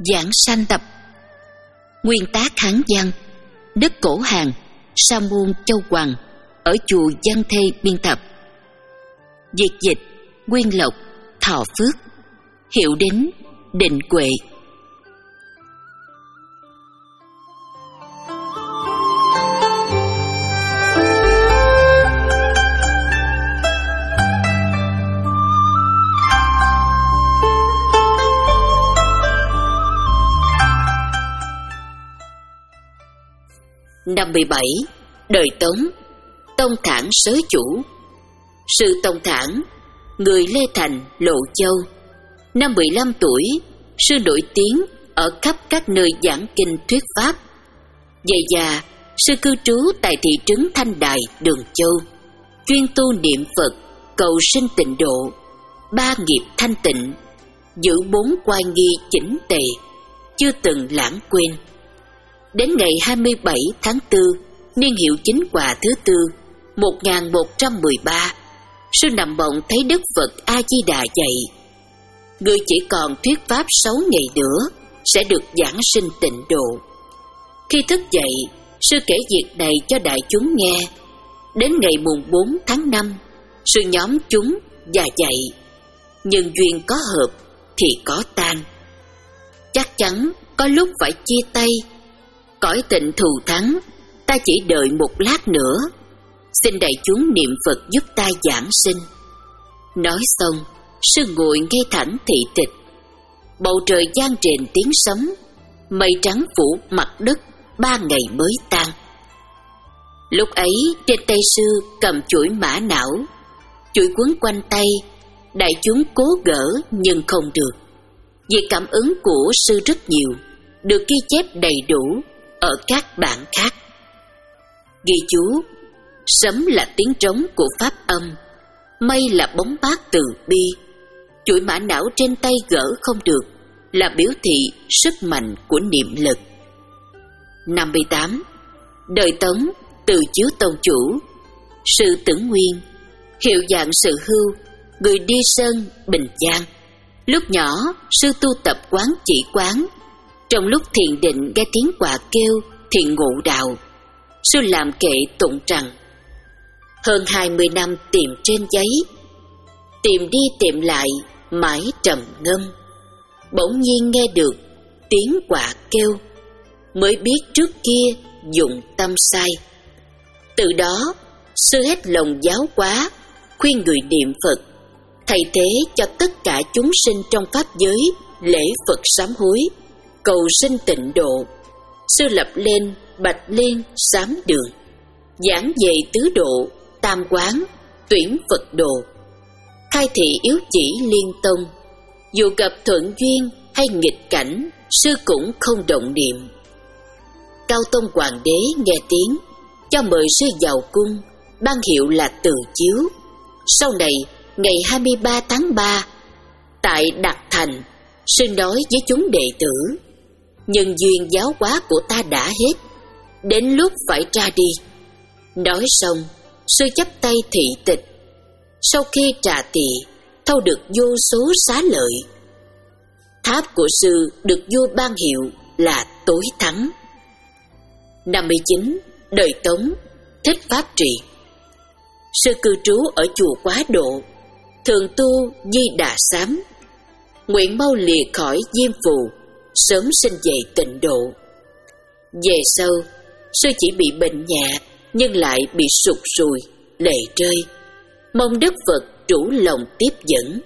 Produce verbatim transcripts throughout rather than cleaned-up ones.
Giảng sanh tập. Nguyên tác Hán văn, Đức Cổ Hàn, Sa Môn Châu Hoàng, ở chùa Văn Thê biên tập. Dịch dịch Nguyên Lộc, Thọ Phước. Hiệu đính Định Huệ. Năm mươi bảy. Đời Tống. Tông Thản Sới Chủ. Sư Tông Thản, người Lê Thành, Lộ Châu. Năm mười lăm tuổi, sư nổi tiếng ở khắp các nơi giảng kinh thuyết pháp. Về già, sư cư trú tại thị trấn Thanh Đài, Đường Châu, chuyên tu niệm Phật, cầu sinh tịnh độ, ba nghiệp thanh tịnh, giữ bốn oai nghi chỉnh tề, chưa từng lãng quên. Đến ngày hai mươi bảy tháng tư, niên hiệu Chính Hòa thứ tư, một nghìn một trăm mười ba, sư nằm mộng thấy Đức Phật A Di Đà dạy: người chỉ còn thuyết pháp sáu ngày nữa sẽ được giảng sinh tịnh độ. Khi thức dậy, sư kể việc này cho đại chúng nghe. Đến ngày mùng bốn tháng năm, sư nhóm chúng và dạy: nhân duyên có hợp thì có tan, chắc chắn có lúc phải chia tay. Cõi tịnh thù thắng, ta chỉ đợi một lát nữa. Xin đại chúng niệm Phật giúp ta giảng sinh. Nói xong, sư ngồi ngay thẳng thị tịch. Bầu trời vang rền tiếng sấm, mây trắng phủ mặt đất, ba ngày mới tan. Lúc ấy trên tay sư cầm chuỗi mã não, chuỗi quấn quanh tay. Đại chúng cố gỡ nhưng không được. Vì cảm ứng của sư rất nhiều, được ghi chép đầy đủ ở các bản khác. Ghi chú: sấm là tiếng trống của pháp âm, mây là bóng bát từ bi. Chuỗi mã não trên tay gỡ không được là biểu thị sức mạnh của niệm lực. Năm mươi tám. Đời Tống. Từ Chiếu Tông Chủ. Sư Tưởng Nguyên, hiệu dạng Sự Hưu, người Đi Sơn, Bình Giang. Lúc nhỏ, sư tu tập quán chỉ quán. Trong lúc thiền định nghe tiếng quạ kêu thì ngộ đạo. Sư làm kệ tụng rằng: hơn hai mươi năm tìm trên giấy, tìm đi tìm lại mãi trầm ngâm. Bỗng nhiên nghe được tiếng quạ kêu, mới biết trước kia dụng tâm sai. Từ đó sư hết lòng giáo hóa, khuyên người niệm Phật, thay thế cho tất cả chúng sinh trong pháp giới lễ Phật sám hối, cầu sinh tịnh độ. Sư lập lên Bạch Liên Sám Đường, giảng về tứ độ, tam quán, tuyển Phật độ, khai thị yếu chỉ liên tông. Dù gặp thuận duyên hay nghịch cảnh, sư cũng không động niệm. Cao Tông Hoàng đế nghe tiếng, cho mời sư vào cung, ban hiệu là Từ Chiếu. Sau này, ngày hai mươi ba tháng ba, tại Đạt Thành, sư nói với chúng đệ tử: nhân duyên giáo hóa của ta đã hết, đến lúc phải ra đi. Nói xong, sư chắp tay thị tịch. Sau khi trà tỳ, thâu được vô số xá lợi. Tháp của sư được vua ban hiệu là Tối Thắng. Năm mươi chín. Đời Tống. Thích Pháp Trị. Sư cư trú ở chùa Quá Độ, thường tu Di Đà Sám, nguyện mau lìa khỏi diêm phù, sớm sinh về tịnh độ. Về sau, sư chỉ bị bệnh nhẹ nhưng lại bị sụt sùi, lệ rơi, mong Đức Phật chủ lòng tiếp dẫn.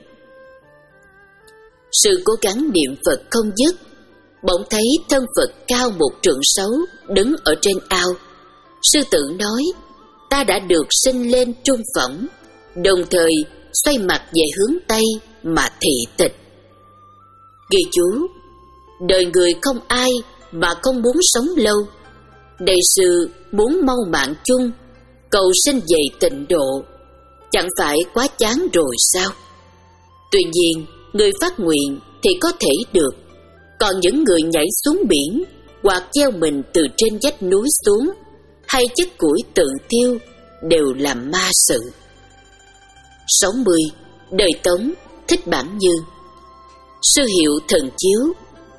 Sư cố gắng niệm Phật không dứt, bỗng thấy thân Phật cao một trượng sáu đứng ở trên ao. Sư tự nói: ta đã được sinh lên trung phẩm, đồng thời xoay mặt về hướng Tây mà thị tịch. Ghi chú: đời người không ai mà không muốn sống lâu. Đây sư muốn mau mạng chung, cầu sinh về tịnh độ, chẳng phải quá chán rồi sao? Tuy nhiên, người phát nguyện thì có thể được, còn những người nhảy xuống biển hoặc gieo mình từ trên vách núi xuống, hay chất củi tự tiêu đều là ma sự. sáu mươi. Đời Tống. Thích Bản Như. Sư hiệu Thần Chiếu,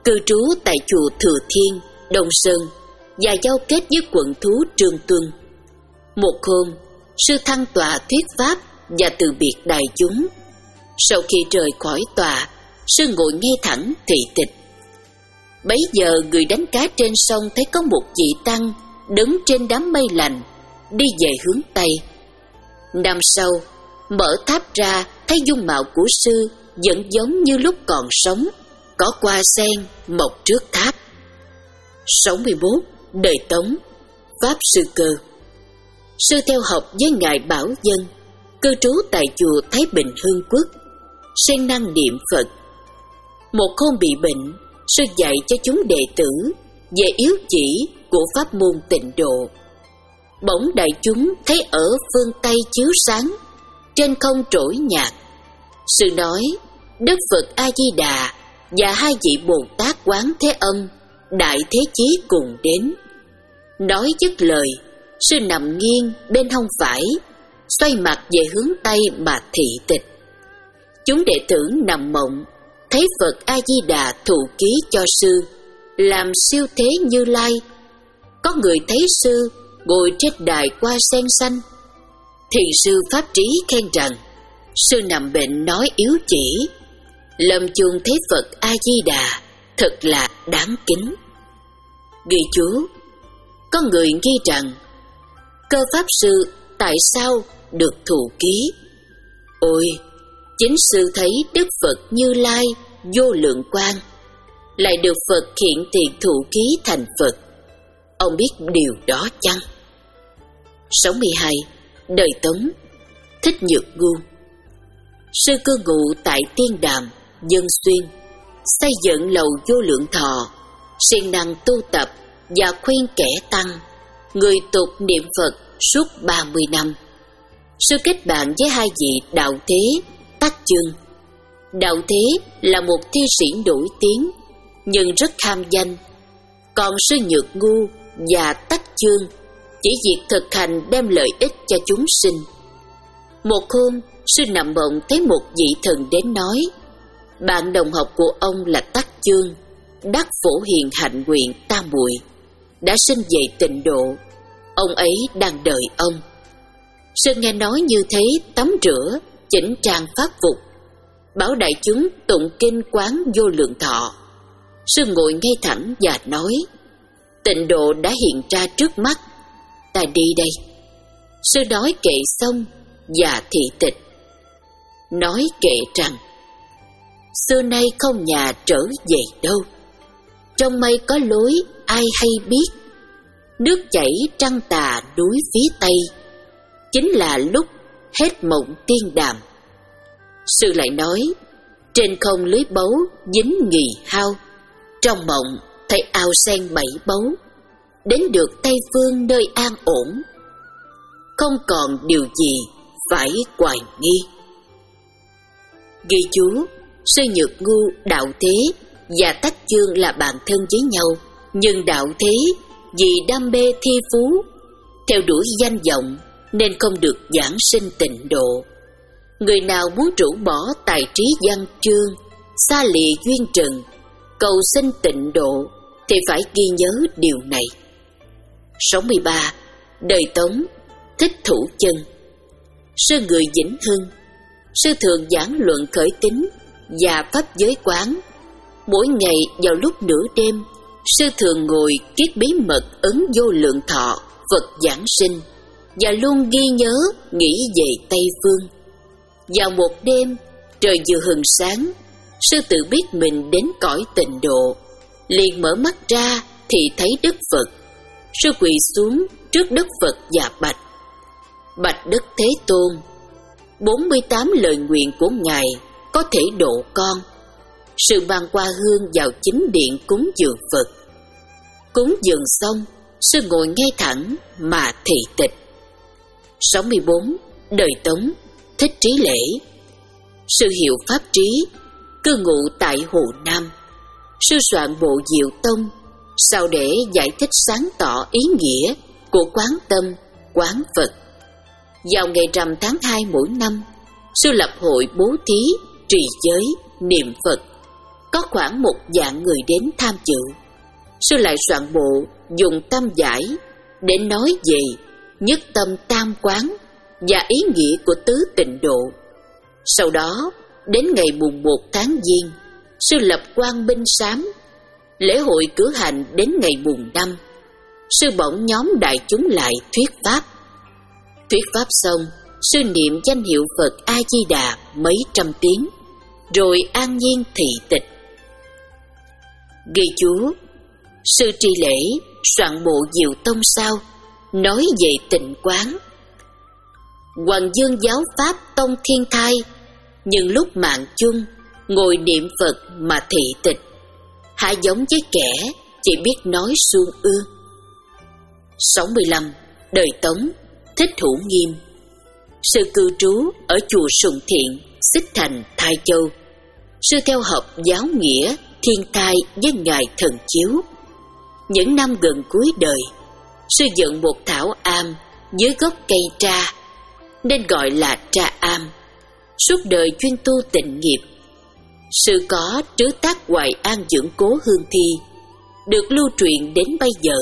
cư trú tại chùa Thừa Thiên, Đông Sơn và giao kết với quận thú Trương Tuân. Một hôm, sư thăng tọa thuyết pháp và từ biệt đại chúng. Sau khi rời khỏi tòa, sư ngồi ngay thẳng thị tịch. Bấy giờ người đánh cá trên sông thấy có một vị tăng đứng trên đám mây lành, đi về hướng Tây. Năm sau, mở tháp ra thấy dung mạo của sư vẫn giống như lúc còn sống, có hoa sen mọc trước tháp. sáu mươi mốt. Đời Tống, Pháp Sư Cơ. Sư theo học với Ngài Bảo Dân, cư trú tại chùa Thái Bình Hưng Quốc, siêng năng niệm Phật. Một hôm bị bệnh, sư dạy cho chúng đệ tử về yếu chỉ của pháp môn Tịnh Độ. Bỗng đại chúng thấy ở phương Tây chiếu sáng, trên không trỗi nhạc. Sư nói Đức Phật A Di Đà và hai vị Bồ Tát Quán Thế Âm Đại Thế Chí cùng đến. Nói dứt lời, sư nằm nghiêng bên hông phải, xoay mặt về hướng Tây mà thị tịch. Chúng đệ tử nằm mộng, thấy Phật A Di Đà thụ ký cho sư, làm siêu thế Như Lai. Có người thấy sư ngồi trên đài hoa sen xanh. Thiền sư Pháp Trí khen rằng sư nằm bệnh nói yếu chỉ, lâm chung thấy Phật A Di Đà thật là đáng kính. Ghi chú: có người nghi rằng Cơ Pháp Sư tại sao được thụ ký? Ôi, chính sư thấy Đức Phật Như Lai vô lượng quang, lại được Phật hiện tiền thụ ký thành Phật. Ông biết điều đó chăng? sáu mươi hai. Đời Tống, Thích Nhược Ngu. Sư cư ngụ tại Tiên Đàm, Dân Xuyên, xây dựng lầu Vô Lượng Thọ, siêng năng tu tập và khuyên kẻ tăng, người tục niệm Phật suốt ba mươi năm. Sư kết bạn với hai vị Đạo Thế, Tắc Chương. Đạo Thế là một thi sĩ nổi tiếng nhưng rất ham danh, còn sư Nhược Ngu và Tắc Chương chỉ việc thực hành đem lợi ích cho chúng sinh. Một hôm, sư nằm mộng thấy một vị thần đến nói, bạn đồng học của ông là Tắc Chương, đắc phổ hiền hạnh nguyện tam muội, đã sinh về Tịnh Độ. Ông ấy đang đợi ông. Sư nghe nói như thế, tắm rửa, chỉnh trang pháp phục, bảo đại chúng tụng kinh quán Vô Lượng Thọ. Sư ngồi ngay thẳng và nói, Tịnh Độ đã hiện ra trước mắt, ta đi đây. Sư nói kệ xong và thị tịch. Nói kệ rằng, xưa nay không nhà trở về đâu, trong mây có lối ai hay biết, nước chảy trăng tà núi phía Tây, chính là lúc hết mộng tiên đàm. Sư lại nói, trên không lưới báu dính nghì hao, trong mộng thấy ao sen bảy báu, đến được Tây Phương nơi an ổn, không còn điều gì phải hoài nghi. Ghi chú: sư Nhược Ngu, Đạo Thế và Tắc Chương là bạn thân với nhau, nhưng Đạo Thế vì đam mê thi phú, theo đuổi danh vọng nên không được giảng sinh Tịnh Độ. Người nào muốn rũ bỏ tài trí văn chương, xa lìa duyên trần, cầu sinh Tịnh Độ thì phải ghi nhớ điều này. sáu mươi ba. Đời Tống, Thích Thủ Chân. Sư người Vĩnh Hưng. Sư thường giảng luận khởi tín và pháp giới quán. Mỗi ngày vào lúc nửa đêm, sư thường ngồi viết bí mật ấn Vô Lượng Thọ Phật giảng sinh và luôn ghi nhớ nghĩ về Tây Phương. Vào một đêm, trời vừa hừng sáng, sư tự biết mình đến cõi Tịnh Độ, liền mở mắt ra thì thấy Đức Phật. Sư quỳ xuống trước Đức Phật và bạch: bạch Đức Thế Tôn, bốn mươi tám lời nguyện của Ngài có thể độ con. Sư mang qua hương vào chính điện cúng dường Phật. Cúng dường xong, sư ngồi ngay thẳng mà thị tịch. sáu mươi bốn. Đời Tống, Thích Trí Lễ. Sư hiệu Pháp Trí, cư ngụ tại Hồ Nam. Sư soạn bộ Diệu Tông, sao để giải thích sáng tỏ ý nghĩa của quán tâm, quán Phật. Vào ngày rằm tháng hai mỗi năm, sư lập hội bố thí, trì giới, niệm Phật. có khoảng một vạn người đến tham dự. Sư lại soạn bộ dùng tâm giải để nói về nhất tâm tam quán và ý nghĩa của tứ tịnh độ. Sau đó, đến ngày mùng một tháng Giêng, sư lập quang minh sám. Lễ hội cử hành đến ngày mùng năm. Sư bỗng nhóm đại chúng lại thuyết pháp. Thuyết pháp xong, sư niệm danh hiệu Phật A-di-đà mấy trăm tiếng, rồi an nhiên thị tịch. Ghi chú: sư tri lễ soạn bộ Diệu Tông sao nói về tịnh quán. Hoàng Dương Giáo Pháp Tông Thiên Thai nhưng lúc mạng chung ngồi niệm Phật mà thị tịch, há giống với kẻ chỉ biết nói suông ương. sáu mươi lăm. Đời Tống, Thích Hữu Nghiêm. Sư cư trú ở chùa Sùng Thiện, Xích Thành, Thái Châu. Sư theo học giáo nghĩa Thiên Thai với ngài Thần Chiếu. Những năm gần cuối đời, sư dựng một thảo am dưới gốc cây tra, nên gọi là Tra Am. Suốt đời chuyên tu tịnh nghiệp. Sư có trứ tác Hoài An Dưỡng Cố Hương Thi, được lưu truyền đến bây giờ.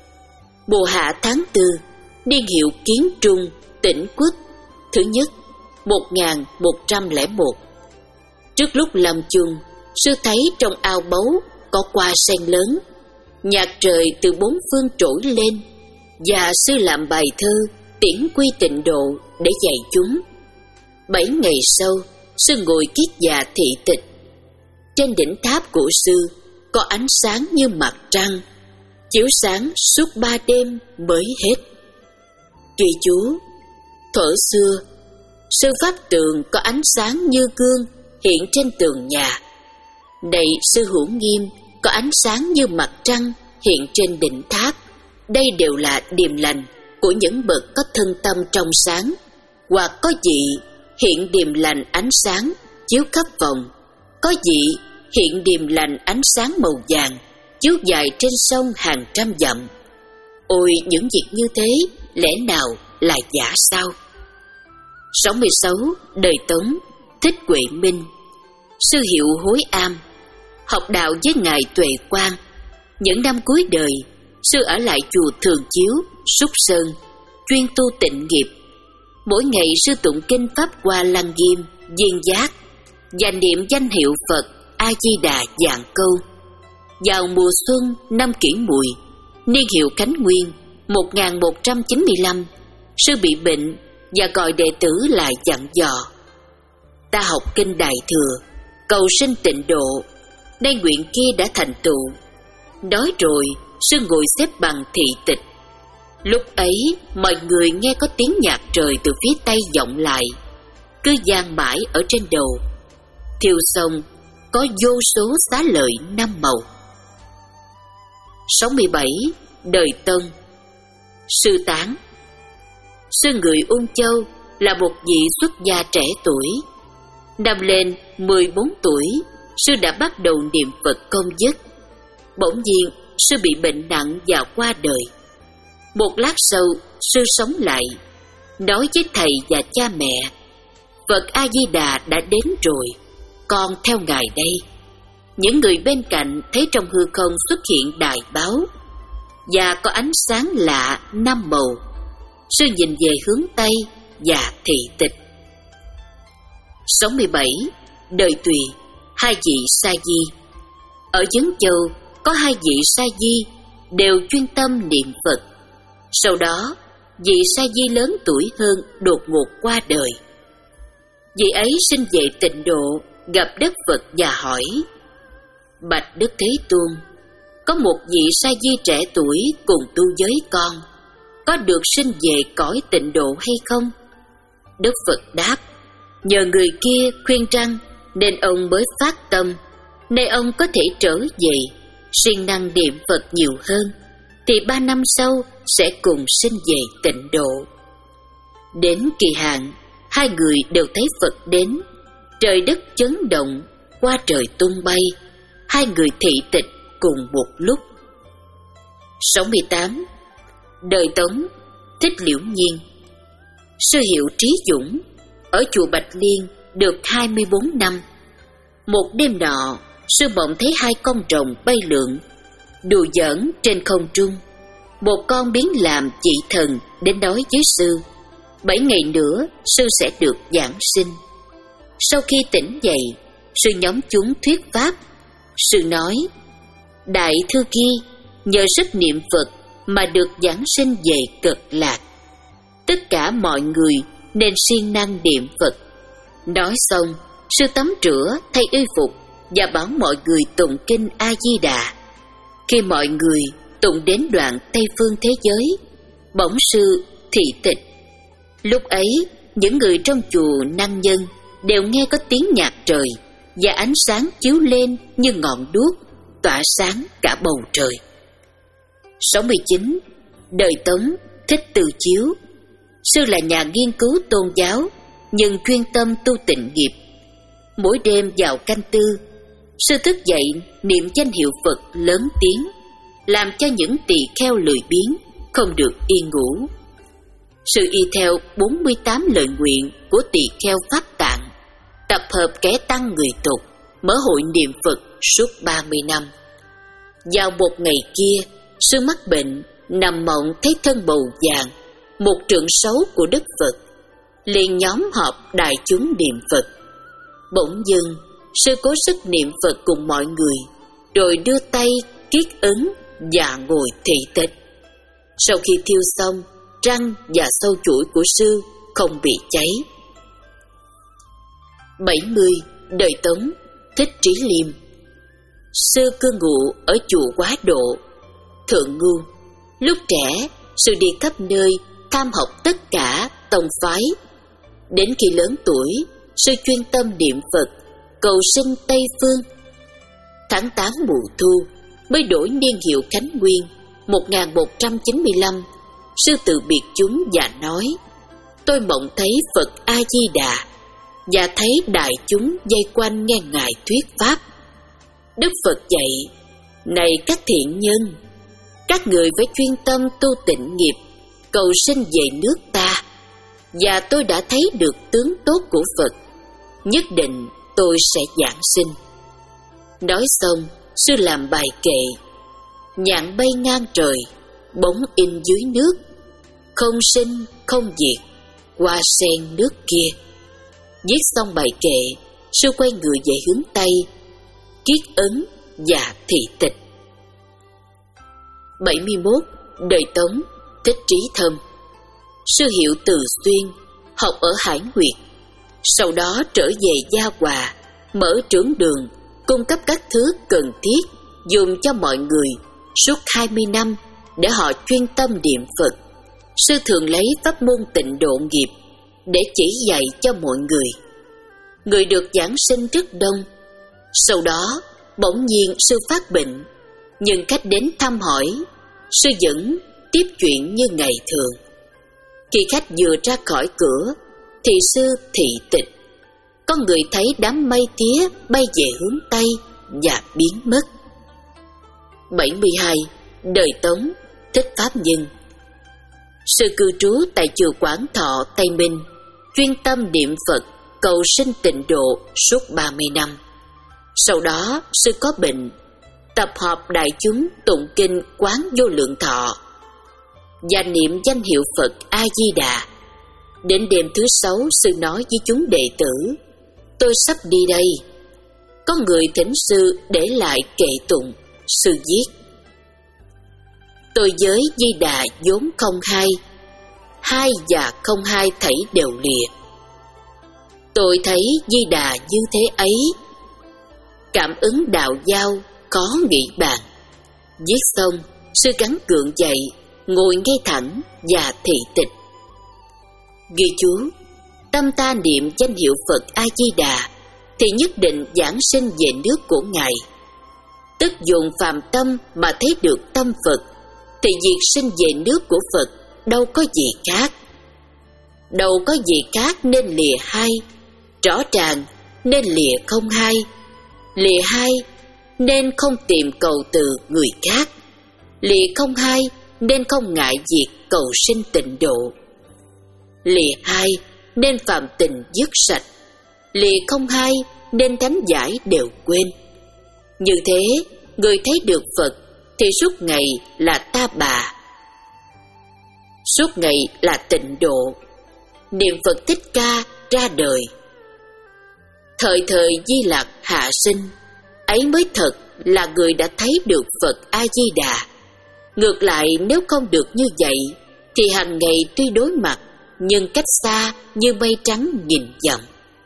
Mùa hạ tháng tư, niên hiệu Kiến Trung, Tĩnh Quốc, thứ nhất, một nghìn một trăm lẻ một. Trước lúc lâm chung, sư thấy trong ao báu có hoa sen lớn, nhạc trời từ bốn phương trỗi lên, và sư làm bài thơ tiễn quy tịnh độ để dạy chúng. Bảy ngày sau, sư ngồi kiết già thị tịch. Trên đỉnh tháp của sư có ánh sáng như mặt trăng, chiếu sáng suốt ba đêm mới hết. Ghi chú: thuở xưa, sư pháp tường có ánh sáng như gương hiện trên tường nhà. Này sư Hữu Nghiêm có ánh sáng như mặt trăng hiện trên đỉnh tháp. Đây đều là điềm lành của những bậc có thân tâm trong sáng, hoặc có vị hiện điềm lành ánh sáng chiếu khắp phòng, có vị hiện điềm lành ánh sáng màu vàng chiếu dài trên sông hàng trăm dặm. Ôi, những việc như thế lẽ nào là giả sao? sáu mươi sáu. Đời Tống, Thích Huệ Minh. Sư hiệu Hối Am, học đạo với ngài Tuệ Quang. Những năm cuối đời, sư ở lại chùa Thường Chiếu, Súc Sơn, chuyên tu tịnh nghiệp. Mỗi ngày sư tụng kinh Pháp Hoa Lăng Nghiêm, Viên Giác và niệm danh hiệu Phật A-di-đà vạn câu. Vào mùa xuân năm Kỷ Mùi, niên hiệu Khánh Nguyên, một nghìn một trăm chín mươi lăm, sư bị bệnh và gọi đệ tử lại dặn dò: ta học kinh Đại Thừa, cầu sinh tịnh độ, nay nguyện kia đã thành tựu. Nói rồi, sư ngồi xếp bằng thị tịch. Lúc ấy, mọi người nghe có tiếng nhạc trời từ phía tây vọng lại, cứ vang mãi ở trên đầu. Thiêu xong, có vô số xá lợi năm màu. sáu mươi bảy. Đời Tân. Sư Tán. Sư người Ung Châu là một vị xuất gia trẻ tuổi. Năm lên mười bốn tuổi, sư đã bắt đầu niệm Phật công dứt. Bỗng nhiên, sư bị bệnh nặng và qua đời. Một lát sau, sư sống lại, nói với thầy và cha mẹ: Phật A-di-đà đã đến rồi, con theo ngài đây. Những người bên cạnh thấy trong hư không xuất hiện đài báo và có ánh sáng lạ năm màu. Sư nhìn về hướng Tây và thị tịch. sáu mươi bảy. Đời Tùy, hai vị sa di. Ở Vấn Châu có hai vị sa di đều chuyên tâm niệm Phật. Sau đó, vị sa di lớn tuổi hơn đột ngột qua đời. Vị ấy sinh về Tịnh Độ, gặp Đức Phật và hỏi: bạch Đức Thế Tôn, có một vị sa di trẻ tuổi cùng tu với con, có được sinh về cõi Tịnh Độ hay không? Đức Phật đáp: nhờ người kia khuyên răn nên ông mới phát tâm. Nay ông có thể trở về, siêng năng niệm Phật nhiều hơn, thì ba năm sau sẽ cùng sinh về Tịnh Độ. Đến kỳ hạn, hai người đều thấy Phật đến. Trời đất chấn động, qua trời tung bay, hai người thị tịch cùng một lúc. sáu mươi tám. Đời Tống, Thích Liễu Nhiên. Sư hiệu Trí Dũng, ở chùa Bạch Liên được hai mươi bốn năm. Một đêm nọ, sư bỗng thấy hai con rồng bay lượn, đùa giỡn trên không trung. Một con biến làm chị thần đến nói với sư, bảy ngày nữa sư sẽ được giảng sinh. Sau khi tỉnh dậy, sư nhóm chúng thuyết pháp. Sư nói, đại thư kia, nhờ sức niệm Phật mà được giảng sinh về Cực Lạc. Tất cả mọi người nên siêng năng niệm Phật. Nói xong, sư tắm rửa thay y phục và bảo mọi người tụng kinh A Di Đà. Khi mọi người tụng đến đoạn Tây Phương thế giới, bỗng sư thị tịch. Lúc ấy, những người trong chùa Năng Nhân đều nghe có tiếng nhạc trời và ánh sáng chiếu lên như ngọn đuốc, tỏa sáng cả bầu trời. sáu mươi chín. Đời Tống, Thích Từ Chiếu. Sư là nhà nghiên cứu tôn giáo, nhưng chuyên tâm tu tịnh nghiệp. Mỗi đêm vào canh tư, sư thức dậy niệm danh hiệu Phật lớn tiếng, làm cho những tỳ kheo lười biếng không được yên ngủ. Sư y theo bốn mươi tám lời nguyện của tỳ kheo Pháp Tạng, tập hợp kẻ tăng người tục, mở hội niệm Phật suốt ba mươi năm. Vào một ngày kia, sư mắc bệnh, nằm mộng thấy thân bầu vàng, một trượng xấu của Đức Phật. Liền nhóm họp đại chúng niệm Phật. Bỗng dưng, sư cố sức niệm Phật cùng mọi người, rồi đưa tay kiết ứng và ngồi thị tịch. Sau khi thiêu xong, răng và sâu chuỗi của sư không bị cháy. bảy mươi. Đời Tống, Thích Trí Liêm. Sư cư ngụ ở chùa Quá Độ, Thượng Ngu. Lúc trẻ, sư đi khắp nơi tham học tất cả tông phái. Đến khi lớn tuổi, sư chuyên tâm niệm Phật, cầu sinh Tây Phương. Tháng tám mùa thu mới đổi niên hiệu Khánh Nguyên một nghìn một trăm chín mươi lăm. Sư từ biệt chúng và nói, tôi mộng thấy Phật A Di Đà và thấy đại chúng vây quanh nghe ngài thuyết pháp. Đức Phật dạy, này các thiện nhân, các người phải chuyên tâm tu tịnh nghiệp, cầu sinh về nước ta. Và tôi đã thấy được tướng tốt của Phật, nhất định tôi sẽ giảng sinh. Nói xong, sư làm bài kệ, nhạn bay ngang trời, bóng in dưới nước, không sinh không diệt, hoa sen nước kia. Viết xong bài kệ, sư quay người về hướng Tây, kiết ấn và thị tịch. bảy mươi mốt. Đời Tống, Thích Trí Thâm. Sư hiệu Từ Xuyên, học ở Hải Nguyệt. Sau đó trở về Gia Hòa, mở trưởng đường, cung cấp các thứ cần thiết dùng cho mọi người suốt hai mươi năm để họ chuyên tâm niệm Phật. Sư thường lấy pháp môn tịnh độ nghiệp để chỉ dạy cho mọi người. Người được giảng sinh rất đông. Sau đó, bỗng nhiên sư phát bệnh, nhưng khách đến thăm hỏi, sư vẫn tiếp chuyện như ngày thường. Khi khách vừa ra khỏi cửa, thì sư thị tịch. Có người thấy đám mây tía bay về hướng Tây và biến mất. bảy mươi hai. Đời Tống, Thích Pháp Nhân. Sư cư trú tại chùa Quảng Thọ, Tây Minh, chuyên tâm niệm Phật, cầu sinh tịnh độ suốt ba mươi năm. Sau đó, sư có bệnh, tập hợp đại chúng tụng kinh Quán Vô Lượng Thọ và niệm danh hiệu Phật A Di Đà. Đến đêm thứ sáu, sư nói với chúng đệ tử, tôi sắp đi đây. Có người thỉnh sư để lại kệ tụng. Sư viết, tôi với Di Đà vốn không hai, hai và không hai thảy đều lìa. Tôi thấy Di Đà như thế ấy, cảm ứng đạo giao có nghĩ bàn. Viết xong, sư gắng gượng dậy, ngồi ngay thẳng và thị tịch. Ghi chú, tâm ta niệm danh hiệu Phật A Di Đà thì nhất định giảng sinh về nước của ngài. Tức dùng phàm tâm mà thấy được tâm Phật, thì việc sinh về nước của Phật đâu có gì khác. Đâu có gì khác nên lìa hai, rõ ràng nên lìa không hai. Lìa hai nên không tìm cầu từ người khác. Lìa không hai nên không ngại việc cầu sinh tịnh độ. Lìa hai nên phạm tình dứt sạch. Lìa không hai nên thánh giải đều quên. Như thế, người thấy được Phật thì suốt ngày là ta bà, suốt ngày là tịnh độ. Niệm Phật Thích Ca ra đời, thời thời Di Lặc hạ sinh, ấy mới thật là người đã thấy được Phật A-di-đà. Ngược lại, nếu không được như vậy thì hàng ngày tuy đối mặt nhưng cách xa như mây trắng nhìn dặm.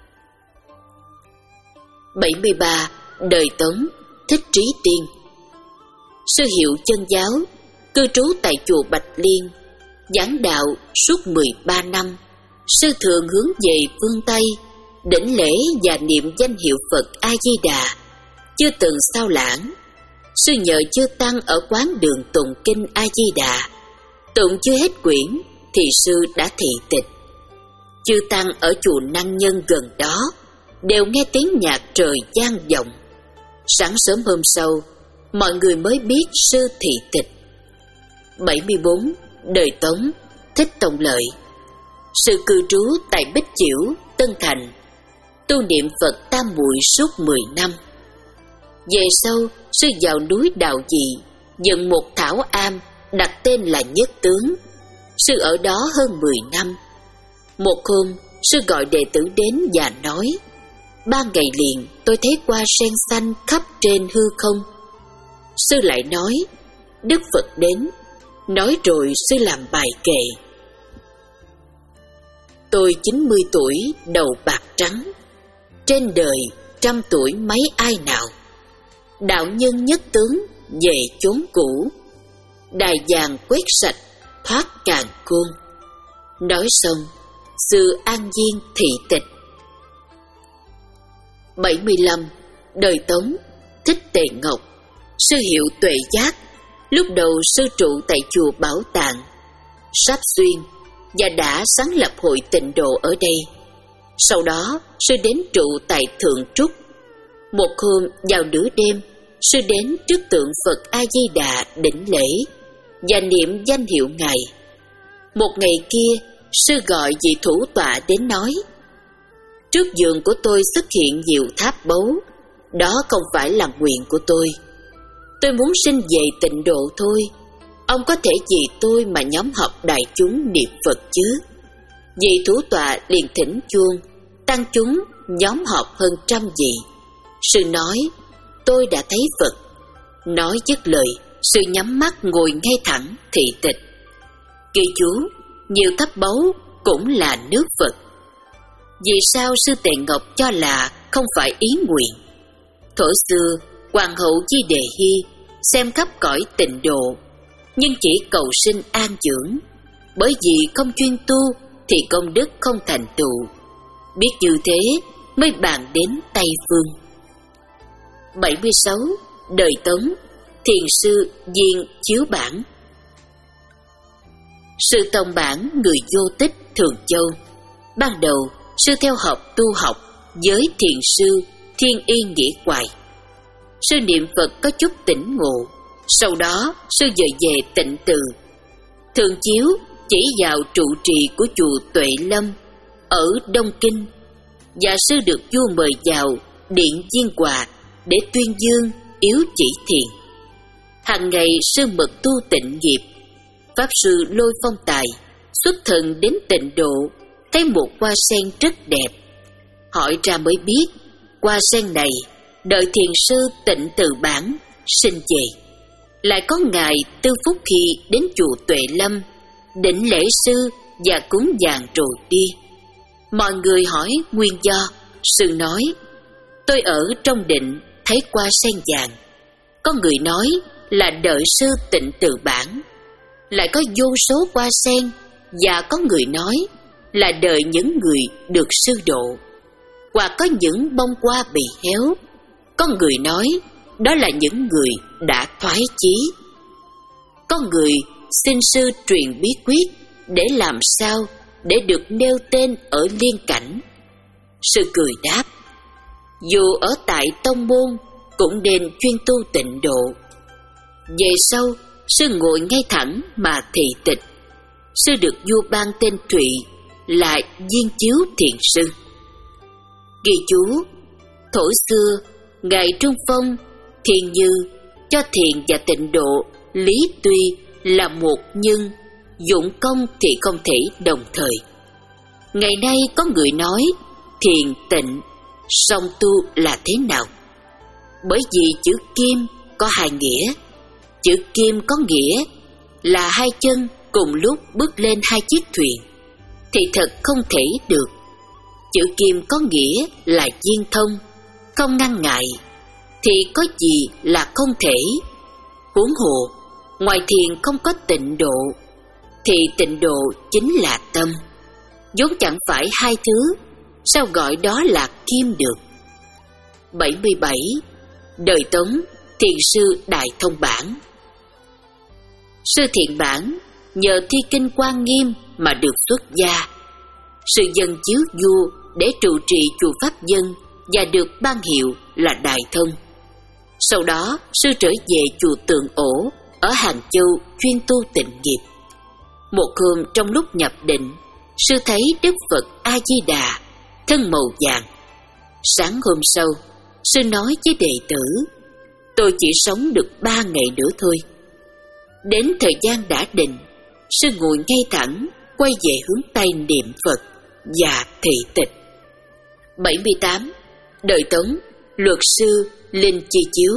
bảy mươi ba. Đời Tống, Thích Trí Tiên. Sư hiệu Chân Giáo, cư trú tại chùa Bạch Liên, giảng đạo suốt mười ba năm. Sư thường hướng về phương Tây, đảnh lễ và niệm danh hiệu Phật A-di-đà, chưa từng sao lãng. Sư nhờ chư tăng ở quán đường tụng kinh A-di-đà, tụng chưa hết quyển thì sư đã thị tịch. Chư tăng ở chùa Năng Nhân gần đó đều nghe tiếng nhạc trời vang vọng. Sáng sớm hôm sau, mọi người mới biết sư thị tịch. bảy mươi bốn. Đời Tống, Thích Tông Lợi. Sư cư trú tại Bích Chiểu, Tân Thành, tu niệm Phật Tam Muội suốt mười năm. Về sau, sư vào núi Đạo Dị, dựng một thảo am đặt tên là Nhất Tướng. Sư ở đó hơn mười năm. Một hôm, sư gọi đệ tử đến và nói: ba ngày liền tôi thấy hoa sen xanh khắp trên hư không. Sư lại nói: Đức Phật đến. Nói rồi sư làm bài kệ: tôi chín mươi tuổi đầu bạc trắng, trên đời trăm tuổi mấy ai nào. Đạo nhân nhất tướng về chốn cũ, đài vàng quét sạch thoát càn khôn. Nói xong, sư an nhiên thị tịch. bảy mươi lăm. Đời Tống, Thích Tề Ngọc. Sư hiệu Tuệ Giác. Lúc đầu sư trụ tại chùa Bảo Tàng, Sáp Xuyên, và đã sáng lập hội tịnh độ ở đây. Sau đó, sư đến trụ tại Thượng Trúc. Một hôm vào nửa đêm, sư đến trước tượng Phật A-di-đà đảnh lễ và niệm danh hiệu Ngài. Một ngày kia, sư gọi vị thủ tọa đến nói: trước giường của tôi xuất hiện nhiều tháp báu, đó không phải là nguyện của tôi. Tôi muốn sinh về tịnh độ thôi. Ông có thể vì tôi mà nhóm họp đại chúng niệm Phật chứ? Vị thủ tọa liền thỉnh chuông, tăng chúng nhóm họp hơn trăm vị. Sư nói: tôi đã thấy Phật. Nói dứt lời, sư nhắm mắt ngồi ngay thẳng thị tịch. Ghi chú: nhiều tháp báu cũng là nước Phật. Vì sao sư Tề Ngọc cho là không phải ý nguyện? Thuở xưa, Hoàng hậu Di Đề Hy xem khắp cõi tịnh độ, nhưng chỉ cầu sinh an dưỡng. Bởi vì không chuyên tu thì công đức không thành tựu. Biết như thế mới bàn đến Tây Phương. bảy mươi sáu. Đời Tống, Thiền sư Viên Chiếu Bản. Sư Tông Bản người vô tích Thường Châu. Ban đầu sư theo học tu học với thiền sư Thiên Yên Nghĩa Hoài. Sư niệm Phật có chút tỉnh ngộ. Sau đó sư dời về Tịnh Từ. Thường chiếu chỉ vào trụ trì của chùa Tuệ Lâm ở Đông Kinh, và sư được vua mời vào điện Viên Hòa để tuyên dương yếu chỉ thiền. Hàng ngày sư mật tu tịnh nghiệp. Pháp sư Lôi Phong Tài xuất thần đến tịnh độ, thấy một hoa sen rất đẹp. Hỏi ra mới biết, hoa sen này đợi thiền sư Tịnh Từ Bản sinh về. Lại có ngài Tư Phúc Khi đến chùa Tuệ Lâm đảnh lễ sư và cúng dường rồi đi. Mọi người hỏi nguyên do. Sư nói: tôi ở trong định thấy hoa sen vàng. Có người nói là đợi sư Tịnh Từ Bản. Lại có vô số hoa sen, và có người nói là đợi những người được sư độ. Hoặc có những bông hoa bị héo. Có người nói đó là những người đã thoái chí. Có người xin sư truyền bí quyết để làm sao để được nêu tên ở liên cảnh. Sư cười đáp: dù ở tại tông môn cũng nên chuyên tu tịnh độ. Về sau, sư ngồi ngay thẳng mà thị tịch. Sư được vua ban tên Thụy là Viên Chiếu Thiền Sư. Ghi chú: thổ xưa, ngài Trung Phong Thiên Như cho thiền và tịnh độ lý tuy là một, nhưng dụng công thì không thể đồng thời. Ngày nay có người nói thiền tịnh song tu là thế nào? Bởi vì chữ kim có hai nghĩa. Chữ kim có nghĩa là hai chân cùng lúc bước lên hai chiếc thuyền, thì thật không thể được. Chữ kim có nghĩa là viên thông, không ngăn ngại, thì có gì là không thể. Huống hồ, ngoài thiền không có tịnh độ, thì tịnh độ chính là tâm, vốn chẳng phải hai thứ, sao gọi đó là kim được? bảy mươi bảy. Đời Tống, Thiền sư Đại Thông Bản. Sư Thiện Bản nhờ thi kinh Quan Nghiêm mà được xuất gia. Sư dân chiếu vua để trụ trì chùa Pháp Dân và được ban hiệu là Đại Thông. Sau đó, sư trở về chùa Tượng Ổ ở Hàng Châu chuyên tu tịnh nghiệp. Một hôm trong lúc nhập định, sư thấy Đức Phật A-di-đà thân màu vàng. Sáng hôm sau, sư nói với đệ tử: tôi chỉ sống được ba ngày nữa thôi. Đến thời gian đã định, sư ngồi ngay thẳng, quay về hướng Tây niệm Phật và thị tịch. bảy mươi tám. Đời Tống, luật sư Linh Chi Chiếu.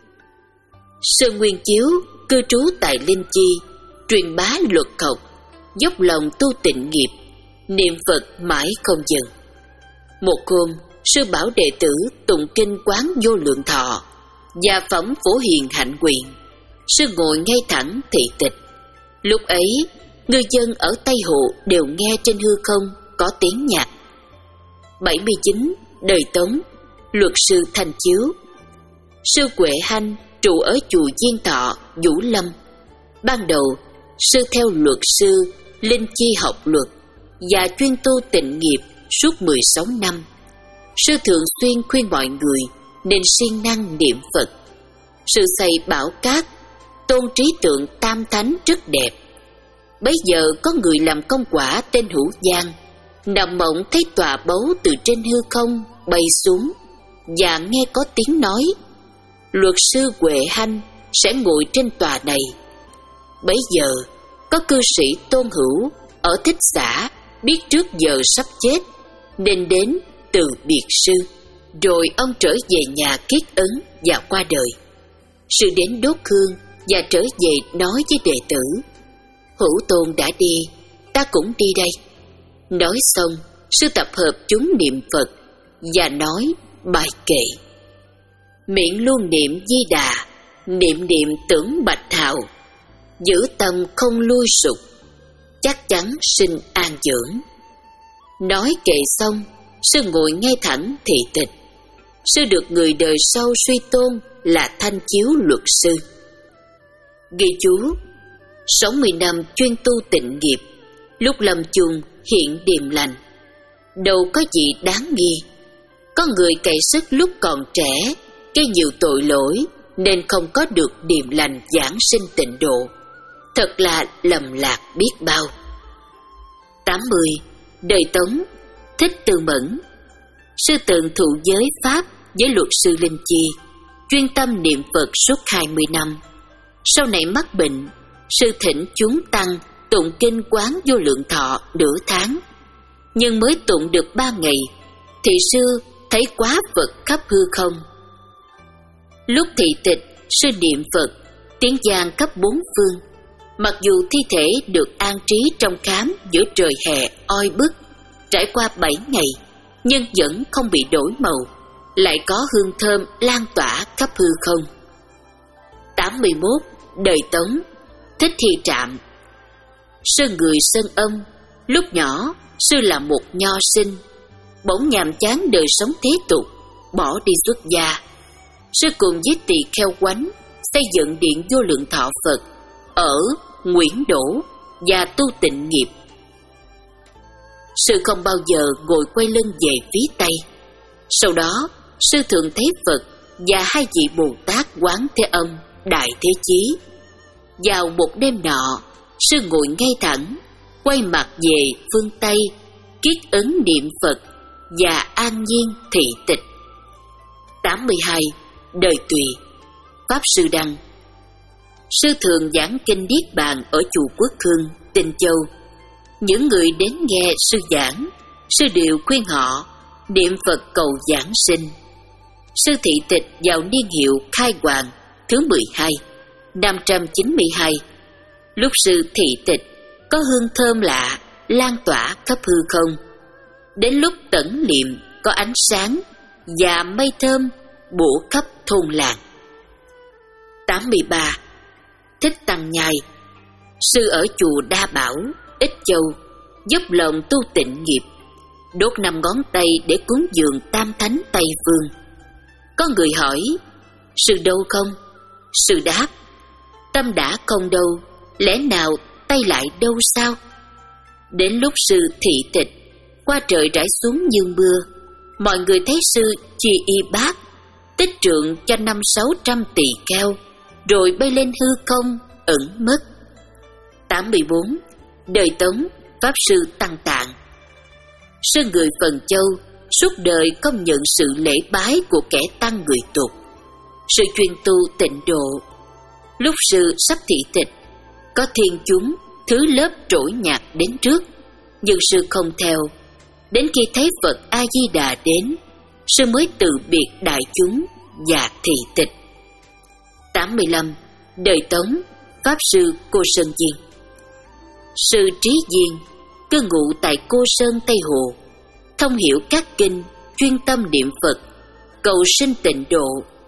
Sư Nguyên Chiếu cư trú tại Linh Chi, truyền bá luật học, dốc lòng tu tịnh nghiệp, niệm Phật mãi không dừng. Một hôm, sư bảo đệ tử tụng kinh Quán Vô Lượng Thọ và phẩm Phổ Hiền Hạnh Nguyện. Sư ngồi ngay thẳng thị tịch. Lúc ấy, người dân ở Tây Hộ đều nghe trên hư không có tiếng nhạc. bảy mươi chín. Đời Tống, luật sư Thanh Chiếu. Sư Huệ Hanh trụ ở chùa Diên Thọ, Vũ Lâm. Ban đầu, sư theo luật sư Linh Chi học luật và chuyên tu tịnh nghiệp suốt mười sáu năm. Sư thường xuyên khuyên mọi người nên siêng năng niệm Phật. Sư xây Bảo Cát, tôn trí tượng Tam Thánh rất đẹp. Bấy giờ có người làm công quả tên Hữu Giang, nằm mộng thấy tòa báu từ trên hư không bay xuống, và nghe có tiếng nói: luật sư Huệ Hanh sẽ ngồi trên tòa này. Bấy giờ có cư sĩ Tôn Hữu ở Thích Xã biết trước giờ sắp chết nên đến từ biệt sư, rồi ông trở về nhà kiết ấn và qua đời. Sư đến đốt hương và trở về nói với đệ tử: Hữu Tôn đã đi, ta cũng đi đây. Nói xong, sư tập hợp chúng niệm Phật và nói bài kệ: miệng luôn niệm Di Đà, niệm niệm tưởng Bạch Hào, giữ tâm không lui sụp, chắc chắn sinh an dưỡng. Nói kệ xong, sư ngồi ngay thẳng thị tịch. Sư được người đời sau suy tôn là Thanh Chiếu luật sư. Ghi chú: sáu mươi năm chuyên tu tịnh nghiệp, lúc lâm chung hiện điềm lành, đâu có gì đáng nghi. Có người cậy sức lúc còn trẻ, gây nhiều tội lỗi nên không có được điềm lành giảng sinh tịnh độ, thật là lầm lạc biết bao. tám mươi. Đời Tống, Thích Tư Mẫn. Sư từng thụ giới Pháp với luật sư Linh Chi, chuyên tâm niệm Phật suốt hai mươi năm. Sau này mắc bệnh, sư thỉnh chúng tăng tụng kinh Quán Vô Lượng Thọ nửa tháng. Nhưng mới tụng được ba ngày thì sư thấy quá Phật khắp hư không. Lúc thị tịch, sư niệm Phật, tiếng giang khắp bốn phương. Mặc dù thi thể được an trí trong khám giữa trời hè oi bức, trải qua bảy ngày, nhưng vẫn không bị đổi màu, lại có hương thơm lan tỏa khắp hư không. tám mươi mốt. Đời Tống, Thích Thi Trạm. Sư người Sơn Âm, lúc nhỏ sư là một nho sinh, bỗng nhàm chán đời sống thế tục, bỏ đi xuất gia. Sư cùng với tỳ kheo Quánh xây dựng điện Vô Lượng Thọ Phật ở Nguyễn Đỗ và tu tịnh nghiệp. Sư không bao giờ ngồi quay lưng về phía Tây. Sau đó, sư thường thấy Phật và hai vị Bồ Tát Quán Thế Âm, Đại Thế Chí. Vào một đêm nọ, sư ngồi ngay thẳng, quay mặt về phương Tây, kiết ấn niệm Phật và an nhiên thị tịch. tám mươi hai. Đời Tùy. Pháp Sư đăng. Sư thường giảng kinh Niết Bàn ở chùa Quốc Hương, Tinh Châu. Những người đến nghe sư giảng, sư đều khuyên họ niệm Phật cầu giảng sinh. Sư thị tịch vào niên hiệu Khai Hoàng thứ mười hai, năm trăm chín mươi hai. Lúc sư thị tịch, có hương thơm lạ lan tỏa khắp hư không. Đến lúc tẩn liệm, có ánh sáng và mây thơm bủa khắp thôn làng. tám mươi ba. Thích Tăng Nhai. Sư ở chùa Đa Bảo, Ích Châu, dốc lòng tu tịnh nghiệp, đốt năm ngón tay để cúng dường Tam Thánh Tây Phương. Có người hỏi, sư đâu không? Sư đáp, tâm đã không đâu, lẽ nào tay lại đâu sao? Đến lúc sư thị tịch, qua trời rải xuống như mưa, mọi người thấy sư chia y bát, tích trượng cho năm sáu trăm tỳ kheo, rồi bay lên hư không, ẩn mất. tám mươi bốn. Đời Tống, Pháp Sư Tăng Tạng. Sư người Phần Châu, suốt đời không nhận sự lễ bái của kẻ tăng người tục. Sư chuyên tu tịnh độ. Lúc sư sắp thị tịch, có thiên chúng thứ lớp trỗi nhạc đến trước, nhưng sư không theo. Đến khi thấy Phật A-di-đà đến, sư mới từ biệt đại chúng và thị tịch. tám mươi lăm. Đời Tống, Pháp Sư Cô Sơn Diên. Sư Trí Diên cư ngụ tại Cô Sơn Tây Hồ, thông hiểu các kinh, chuyên tâm niệm Phật, cầu sinh tịnh độ.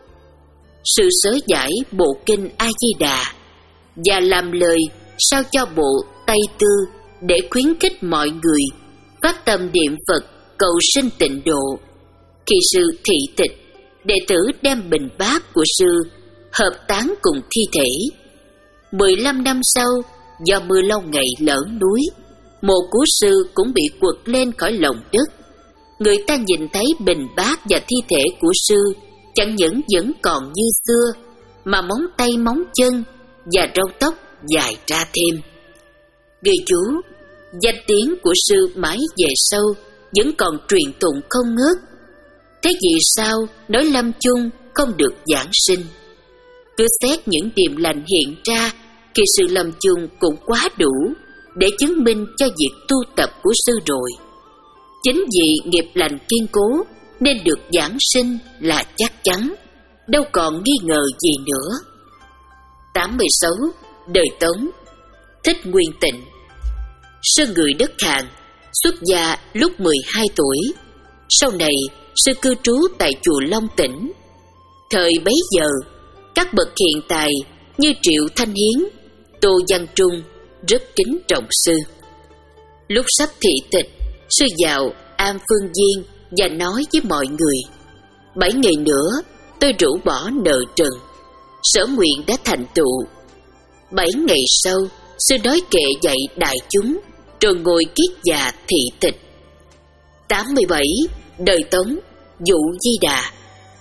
Sư sớ giải bộ kinh A-di-đà và làm lời sao cho bộ Tây Tư để khuyến khích mọi người phát tâm niệm Phật cầu sinh tịnh độ. Khi sư thị tịch, đệ tử đem bình bát của sư hợp táng cùng thi thể. Mười lăm năm sau, do mưa lâu ngày lở núi, mộ của sư cũng bị quật lên khỏi lòng đất. Người ta nhìn thấy bình bát và thi thể của sư chẳng những vẫn còn như xưa, mà móng tay móng chân và râu tóc dài ra thêm. Ghi chú, danh tiếng của sư mãi về sau vẫn còn truyền tụng không ngớt. Thế vì sao nói lâm chung không được giảng sinh? Cứ xét những điềm lành hiện ra khi sư lâm chung cũng quá đủ để chứng minh cho việc tu tập của sư rồi. Chính vì nghiệp lành kiên cố nên được giảng sinh là chắc chắn, đâu còn nghi ngờ gì nữa. tám mươi sáu. Đời Tống, Thích Nguyên Tịnh. Sư người đất Hàn, xuất gia lúc mười hai tuổi. Sau này sư cư trú tại chùa Long Tỉnh. Thời bấy giờ, các bậc hiện tài như Triệu Thanh Hiến, Tô Văn Trung rất kính trọng sư. Lúc sắp thị tịch, sư vào Am Phương Viên và nói với mọi người: bảy ngày nữa tôi rũ bỏ nợ trần, sở nguyện đã thành tựu. Bảy ngày sau, sư nói kệ dạy đại chúng, rồi ngồi kiết già thị tịch. tám mươi bảy. Đời Tống, Dụ Di Đà.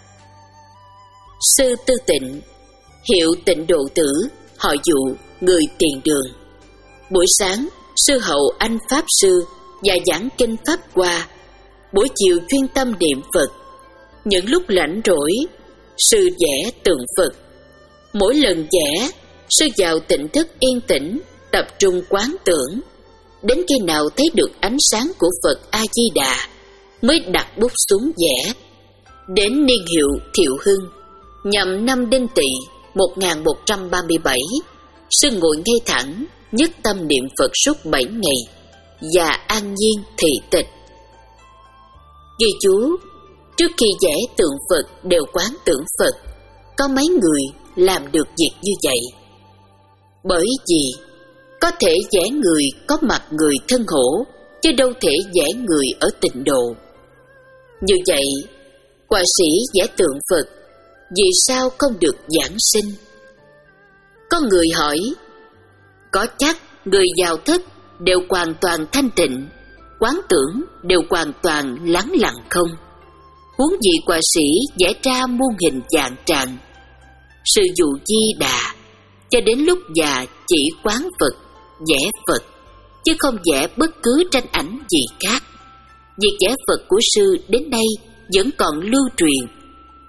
Sư Tư Tịnh, hiệu Tịnh Độ Tử, họ Dụ, người Tiền Đường. Buổi sáng, sư hậu anh Pháp Sư và giảng kinh Pháp Hoa. Buổi chiều chuyên tâm niệm Phật. Những lúc rảnh rỗi, sư vẽ tượng Phật. Mỗi lần vẽ, sư vào tịnh thất yên tĩnh, tập trung quán tưởng. Đến khi nào thấy được ánh sáng của Phật A-di-đà, mới đặt bút xuống vẽ. Đến niên hiệu Thiệu Hưng, nhằm năm Đinh Tỵ một nghìn một trăm ba mươi bảy, sư ngồi ngay thẳng, nhất tâm niệm Phật suốt bảy ngày và an nhiên thị tịch. Ghi chú, trước khi vẽ tượng Phật đều quán tưởng Phật. Có mấy người làm được việc như vậy? Bởi vì có thể vẽ người có mặt người thân hổ, chứ đâu thể vẽ người ở tịnh độ. Như vậy, họa sĩ vẽ tượng Phật vì sao không được giảng sinh? Có người hỏi, có chắc người vào thất đều hoàn toàn thanh tịnh, quán tưởng đều hoàn toàn lắng lặng không? Huống gì họa sĩ vẽ ra muôn hình vạn trạng. Sư Dụ Di Đà cho đến lúc già chỉ quán Phật, vẽ Phật, chứ không vẽ bất cứ tranh ảnh gì khác. Việc vẽ Phật của sư đến nay vẫn còn lưu truyền,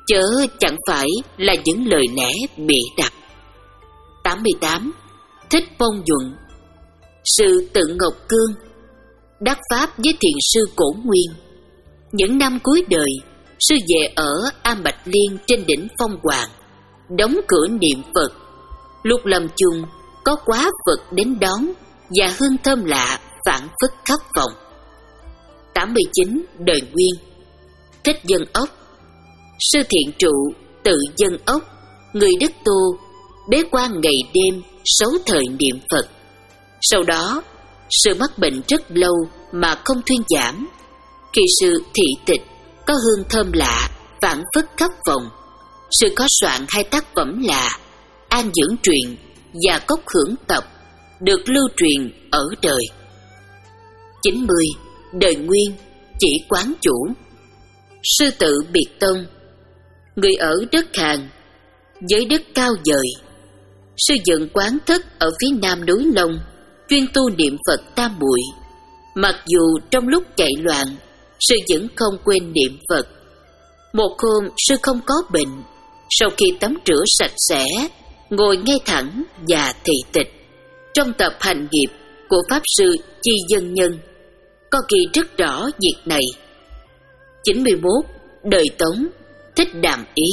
chớ chẳng phải là những lời lẽ bịa đặt. tám mươi tám. Thích Phong Nhuận. Sư Tự Ngọc Cương, đắc pháp với thiền sư Cổ Nguyên. Những năm cuối đời, sư về ở Am Bạch Liên trên đỉnh Phong Hoàng, đóng cửa niệm Phật. Lúc lâm chung, có quá Phật đến đón và hương thơm lạ phảng phất khắp phòng. tám mươi chín. Đời Nguyên. Thích Dân Ốc. Sư Thiện Trụ, tự Dân Ốc, người Đức Tô, bế quan ngày đêm sáu thời niệm Phật. Sau đó, sư mắc bệnh rất lâu mà không thuyên giảm. Khi sư thị tịch, có hương thơm lạ phảng phất khắp phòng. Sư có soạn hai tác phẩm là An Dưỡng Truyện và Cốc Hưởng Tập, được lưu truyền ở đời. chín mươi. Đời Nguyên. Chỉ Quán Chủ. Sư Tự Biệt Tông, người ở đất Hàn, giới đất cao dời. Sư dựng quán thất ở phía nam núi Long, chuyên tu niệm Phật tam muội. Mặc dù trong lúc chạy loạn, sư vẫn không quên niệm Phật. Một hôm sư không có bệnh, sau khi tắm rửa sạch sẽ, ngồi ngay thẳng và thị tịch. Trong tập Hành Nghiệp của Pháp Sư Chi Dân Nhân có ghi rất rõ việc này. chín mươi mốt. Đời Tống. Thích Đàm Ý.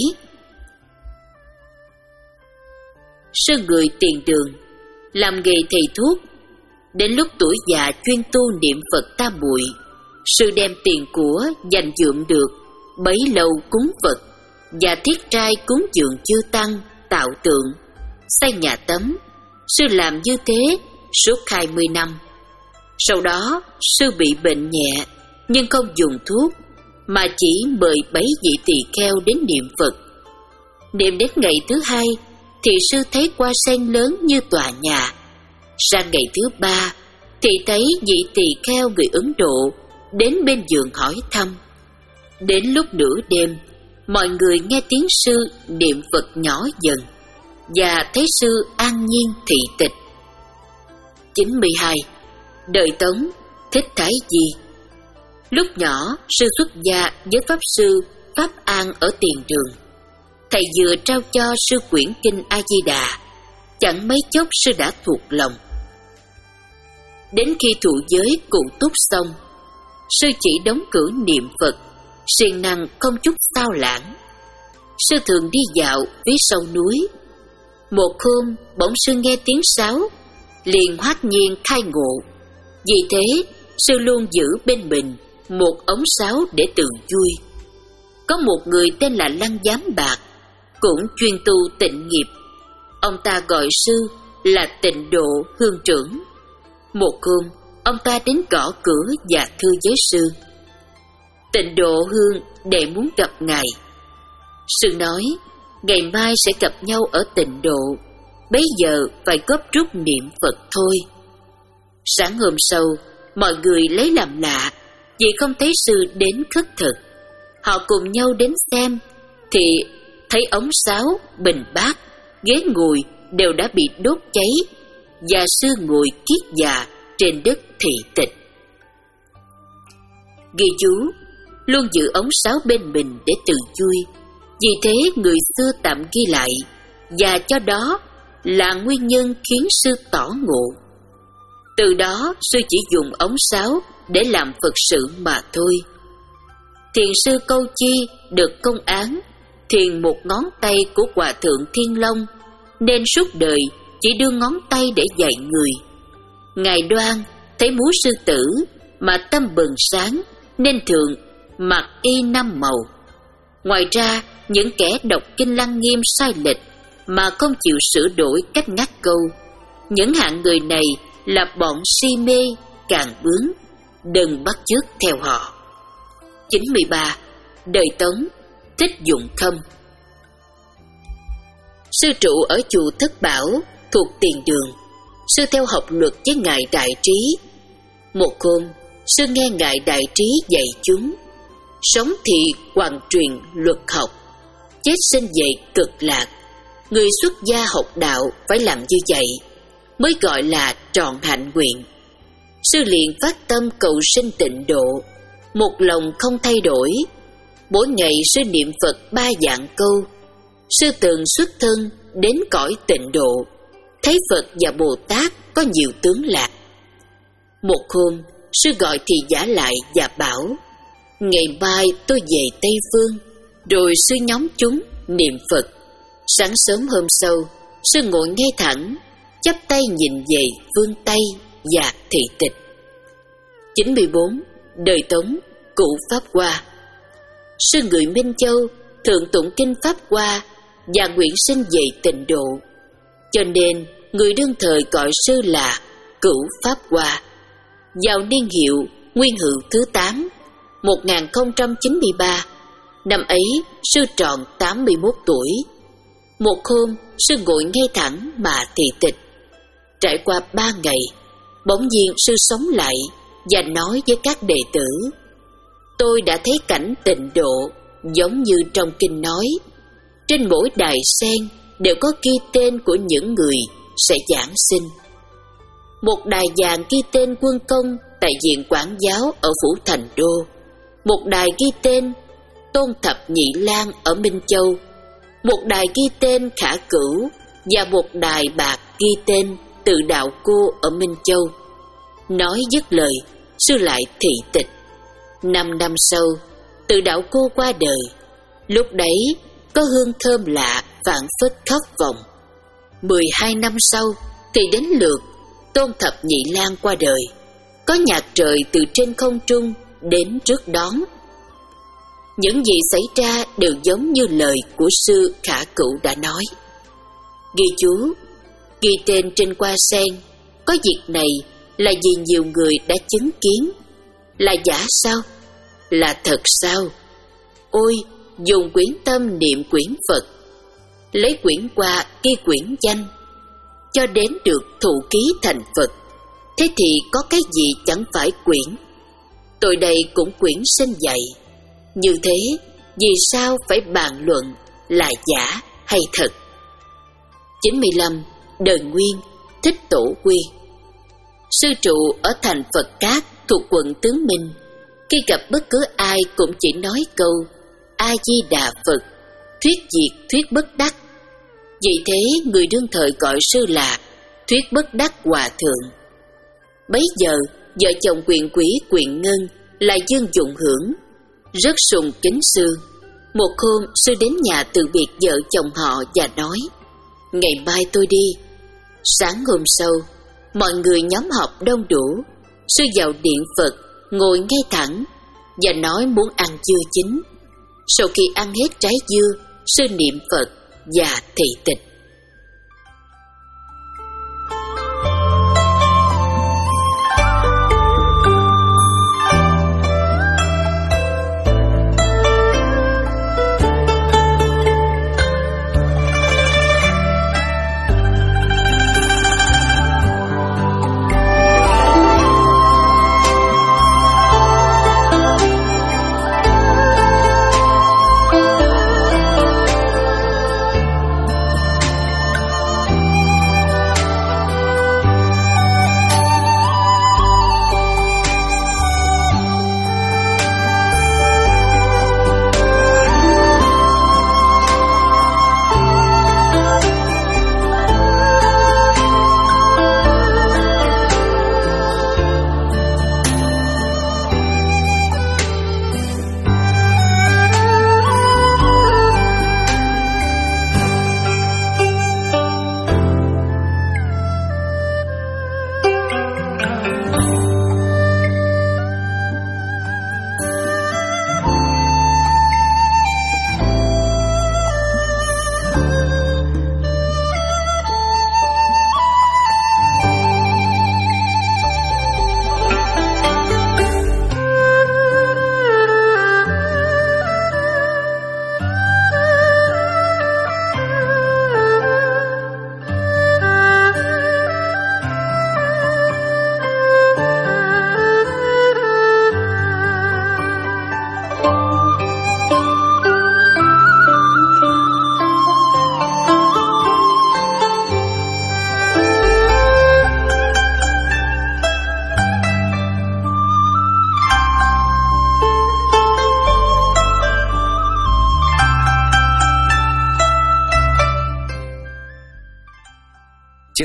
Sư người Tiền Đường, làm nghề thầy thuốc. Đến lúc tuổi già chuyên tu niệm Phật tam muội. Sư đem tiền của dành dụm được bấy lâu cúng Phật và thiết trai cúng dường chư tăng, tạo tượng, xây nhà tắm. Sư làm như thế suốt hai mươi năm. Sau đó sư bị bệnh nhẹ, nhưng không dùng thuốc, mà chỉ mời bấy vị tỳ kheo đến niệm Phật. Niệm đến ngày thứ hai thì sư thấy hoa sen lớn như tòa nhà. Sang ngày thứ ba thì thấy vị tỳ kheo người Ấn Độ đến bên giường hỏi thăm. Đến lúc nửa đêm, mọi người nghe tiếng sư niệm Phật nhỏ dần và thấy sư an nhiên thị tịch. chín mươi hai. Đời Tống. Thích Thái Di. Lúc nhỏ, sư xuất gia với Pháp Sư Pháp An ở Tiền Đường. Thầy vừa trao cho sư quyển kinh A Di Đà, chẳng mấy chốc sư đã thuộc lòng. Đến khi thụ giới cụ túc xong, sư chỉ đóng cửa niệm Phật, siêng năng không chút sao lãng. Sư thường đi dạo phía sau núi. Một hôm bỗng sư nghe tiếng sáo, liền hoát nhiên khai ngộ. Vì thế sư luôn giữ bên mình một ống sáo để tự vui. Có một người tên là Lăng Giám Bạc, cũng chuyên tu tịnh nghiệp. Ông ta gọi sư là Tịnh Độ Hương Trưởng. Một hôm ông ta đến gõ cửa và thưa với sư: Tịnh Độ Hương đệ muốn gặp ngài. Sư nói ngày mai sẽ gặp nhau ở Tịnh Độ, bấy giờ phải góp rút niệm Phật thôi. Sáng hôm sau, mọi người lấy làm lạ vì không thấy sư đến khất thực. Họ cùng nhau đến xem thì thấy ống sáo, bình bát, ghế ngồi đều đã bị đốt cháy, và sư ngồi kiết già trên đất thị tịch. Ghi chú: luôn giữ ống sáo bên mình để tự vui. Vì thế người xưa tạm ghi lại, và cho đó là nguyên nhân khiến sư tỏ ngộ. Từ đó sư chỉ dùng ống sáo để làm Phật sự mà thôi. Thiền sư Câu Chi được công án thiền một ngón tay của Hòa Thượng Thiên Long, nên suốt đời chỉ đưa ngón tay để dạy người. Ngài Đoan thấy múa sư tử mà tâm bừng sáng, nên thường mặc y năm màu. Ngoài ra, những kẻ đọc kinh Lăng Nghiêm sai lệch mà không chịu sửa đổi cách ngắt câu, những hạng người này là bọn si mê, càng bướng, đừng bắt chước theo họ. chín mươi ba. Đời Tống. Thích Dụng Khâm. Sư trụ ở chùa Thất Bảo thuộc Tiền Đường. Sư theo học luật với ngài Đại Trí. Một hôm, sư nghe ngài Đại Trí dạy chúng: sống thì hoàn truyền luật học, chết sinh về cực lạc. Người xuất gia học đạo phải làm như vậy mới gọi là trọn hạnh nguyện. Sư liền phát tâm cầu sinh tịnh độ, một lòng không thay đổi. Mỗi ngày sư niệm Phật ba vạn câu. Sư từng xuất thân đến cõi tịnh độ, thấy Phật và Bồ Tát có nhiều tướng lạ. Một hôm, sư gọi thị giả lại và bảo: ngày mai tôi về Tây Phương. Rồi sư nhóm chúng niệm Phật. Sáng sớm hôm sau, sư ngồi ngay thẳng, chắp tay nhìn về phương Tây và thị tịch. chín mươi bốn. Đời Tống, Cửu Pháp Hoa. Sư người Minh Châu thường tụng kinh Pháp Hoa và nguyện sinh về tịnh độ, cho nên người đương thời gọi sư là Cửu Pháp Hoa. Vào niên hiệu Nguyên Hữu thứ tám, một nghìn không trăm chín mươi ba, năm ấy sư tròn tám mươi mốt tuổi. Một hôm, sư ngồi ngay thẳng mà thị tịch. Trải qua ba ngày, bỗng nhiên sư sống lại và nói với các đệ tử: tôi đã thấy cảnh tịnh độ giống như trong kinh nói. Trên mỗi đài sen đều có ghi tên của những người sẽ giảng sinh. Một đài vàng ghi tên Quân Công tại viện Quản giáo ở phủ Thành Đô. Một đài ghi tên Tôn Thập Nhị Lang ở Minh Châu. Một đài ghi tên Khả Cửu, và một đài bạc ghi tên Tự Đạo Cô ở Minh Châu. Nói dứt lời, sư lại thị tịch. Năm năm sau, Tự Đạo Cô qua đời. Lúc đấy có hương thơm lạ vạn phất khắp vòng. Mười hai năm sau thì đến lượt Tôn Thập Nhị Lang qua đời. Có nhạc trời từ trên không trung đến trước đón. Những gì xảy ra đều giống như lời của sư Khả Cửu đã nói. Ghi chú, ghi tên trên hoa sen. Có việc này là vì nhiều người đã chứng kiến. Là giả sao? Là thật sao? Ôi, dùng quyển tâm niệm quyển Phật, lấy quyển hoa ghi quyển danh, cho đến được thụ ký thành Phật. Thế thì có cái gì chẳng phải quyển? Tôi đây cũng quyển sinh dạy. Như thế, vì sao phải bàn luận là giả hay thật? chín mươi lăm. Đời Nguyên, Thích Tổ Quy. Sư trụ ở thành Phật Cát thuộc quận Tướng Minh. Khi gặp bất cứ ai cũng chỉ nói câu A Di Đà Phật, thuyết diệt thuyết bất đắc. Vì thế người đương thời gọi sư là Thuyết Bất Đắc Hòa Thượng. Bấy giờ vợ chồng quyền quý Quyền Ngân là Dương Dụng Hưởng rất sùng kính sư. Một hôm sư đến nhà từ biệt vợ chồng họ và nói: ngày mai tôi đi. Sáng hôm sau, mọi người nhóm họp đông đủ. Sư vào điện Phật, ngồi ngay thẳng và nói muốn ăn dưa chín. Sau khi ăn hết trái dưa, sư niệm Phật và thị tịch.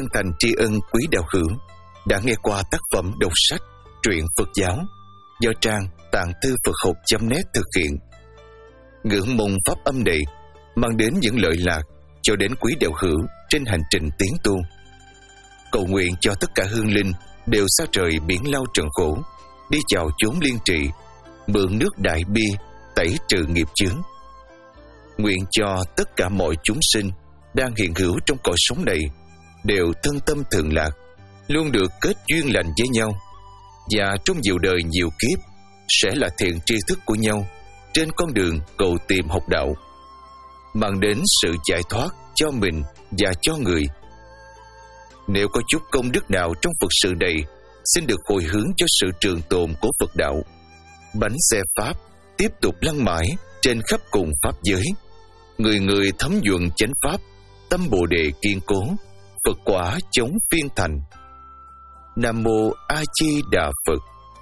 chân thành tri ân quý đạo hữu đã nghe qua tác phẩm đọc sách truyện Phật giáo do trang tạng thư Phật học chấm net thực hiện. Ngưỡng mong pháp âm này mang đến những lợi lạc cho đến quý đạo hữu trên hành trình tiến tu. Cầu nguyện cho tất cả hương linh đều xa trời biển lao trần khổ, đi chào chốn liên trị, mượn nước đại bi tẩy trừ nghiệp chướng. Nguyện cho tất cả mọi chúng sinh đang hiện hữu trong cõi sống này đều thân tâm thường lạc, luôn được kết duyên lành với nhau, và trong nhiều đời nhiều kiếp sẽ là thiện tri thức của nhau trên con đường cầu tìm học đạo, mang đến sự giải thoát cho mình và cho người. Nếu có chút công đức nào trong Phật sự này, xin được hồi hướng cho sự trường tồn của Phật đạo. Bánh xe Pháp tiếp tục lăn mãi trên khắp cùng Pháp giới. Người người thấm nhuận chánh Pháp, tâm Bồ Đề kiên cố, Phật quả chống phiên thành. Nam Mô A Di Đà Phật.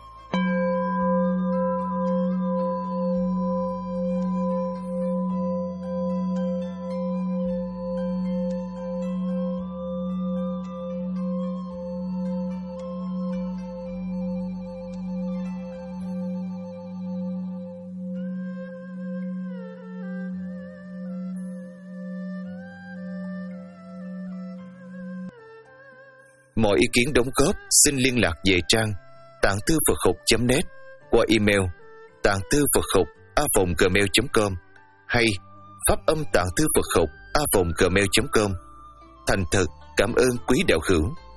Mọi ý kiến đóng góp xin liên lạc về trang tạng thư Phật học chấm net qua email tạng thư Phật học a vòng gmail chấm com hay pháp âm tạng thư Phật học a vòng gmail chấm com. Thành thật cảm ơn quý đạo hữu.